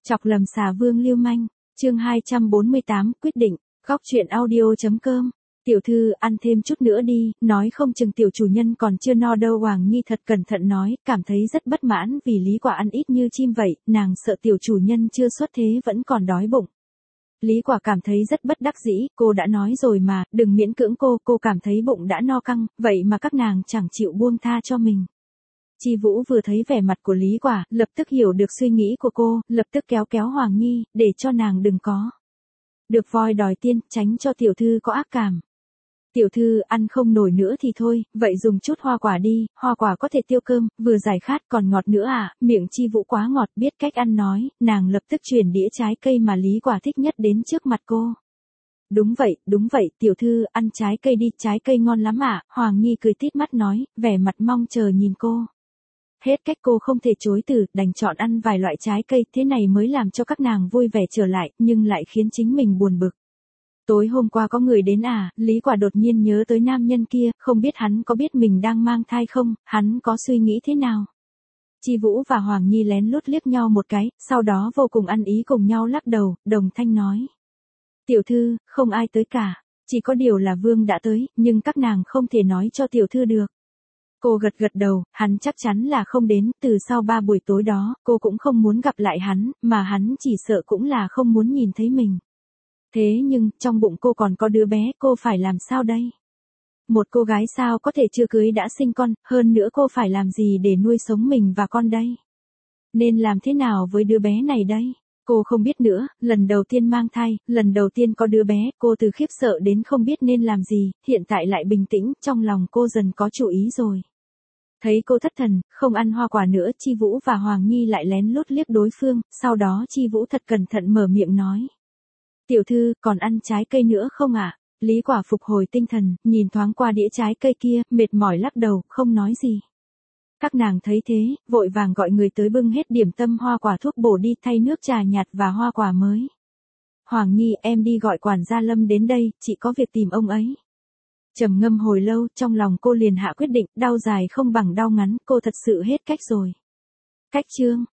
Chọc lầm xà vương lưu manh, chương 248, quyết định, góc truyện audio.com. Tiểu thư, ăn thêm chút nữa đi, nói không chừng tiểu chủ nhân còn chưa no đâu. Hoàng Nhi thật cẩn thận nói, cảm thấy rất bất mãn vì Lý Quả ăn ít như chim vậy, nàng sợ tiểu chủ nhân chưa xuất thế vẫn còn đói bụng. Lý Quả cảm thấy rất bất đắc dĩ, cô đã nói rồi mà, đừng miễn cưỡng cô cảm thấy bụng đã no căng, vậy mà các nàng chẳng chịu buông tha cho mình. Chi Vũ vừa thấy vẻ mặt của Lý Quả, lập tức hiểu được suy nghĩ của cô, lập tức kéo kéo Hoàng Nhi, để cho nàng đừng có được voi đòi tiên, tránh cho tiểu thư có ác cảm. Tiểu thư ăn không nổi nữa thì thôi, vậy dùng chút hoa quả đi, hoa quả có thể tiêu cơm, vừa giải khát còn ngọt nữa à. Miệng Chi Vũ quá ngọt, biết cách ăn nói, nàng lập tức chuyển đĩa trái cây mà Lý Quả thích nhất đến trước mặt cô. Đúng vậy, tiểu thư, ăn trái cây đi, trái cây ngon lắm ạ. Hoàng Nhi cười tít mắt nói, vẻ mặt mong chờ nhìn cô. Hết cách cô không thể chối từ, đành chọn ăn vài loại trái cây, thế này mới làm cho các nàng vui vẻ trở lại, nhưng lại khiến chính mình buồn bực. Tối hôm qua có người đến à, Lý Quả đột nhiên nhớ tới nam nhân kia, không biết hắn có biết mình đang mang thai không, hắn có suy nghĩ thế nào. Chi Vũ và Hoàng Nhi lén lút liếc nhau một cái, sau đó vô cùng ăn ý cùng nhau lắc đầu, đồng thanh nói. Tiểu thư, không ai tới cả, chỉ có điều là Vương đã tới, nhưng các nàng không thể nói cho tiểu thư được. Cô gật đầu, hắn chắc chắn là không đến, từ sau 3 buổi tối đó, cô cũng không muốn gặp lại hắn, mà hắn chỉ sợ cũng là không muốn nhìn thấy mình. Thế nhưng, trong bụng cô còn có đứa bé, cô phải làm sao đây? Một cô gái sao có thể chưa cưới đã sinh con, hơn nữa cô phải làm gì để nuôi sống mình và con đây? Nên làm thế nào với đứa bé này đây? Cô không biết nữa, lần đầu tiên mang thai, lần đầu tiên có đứa bé, cô từ khiếp sợ đến không biết nên làm gì, hiện tại lại bình tĩnh, trong lòng cô dần có chủ ý rồi. Thấy cô thất thần, không ăn hoa quả nữa, Chi Vũ và Hoàng Nhi lại lén lút liếc đối phương, sau đó Chi Vũ thật cẩn thận mở miệng nói. Tiểu thư, còn ăn trái cây nữa không ạ? Lý Quả phục hồi tinh thần, nhìn thoáng qua đĩa trái cây kia, mệt mỏi lắc đầu, không nói gì. Các nàng thấy thế, vội vàng gọi người tới bưng hết điểm tâm hoa quả thuốc bổ đi thay nước trà nhạt và hoa quả mới. Hoàng Nhi, em đi gọi quản gia Lâm đến đây, chị có việc tìm ông ấy. Trầm ngâm hồi lâu, trong lòng cô liền hạ quyết định, đau dài không bằng đau ngắn, cô thật sự hết cách rồi. Cách chương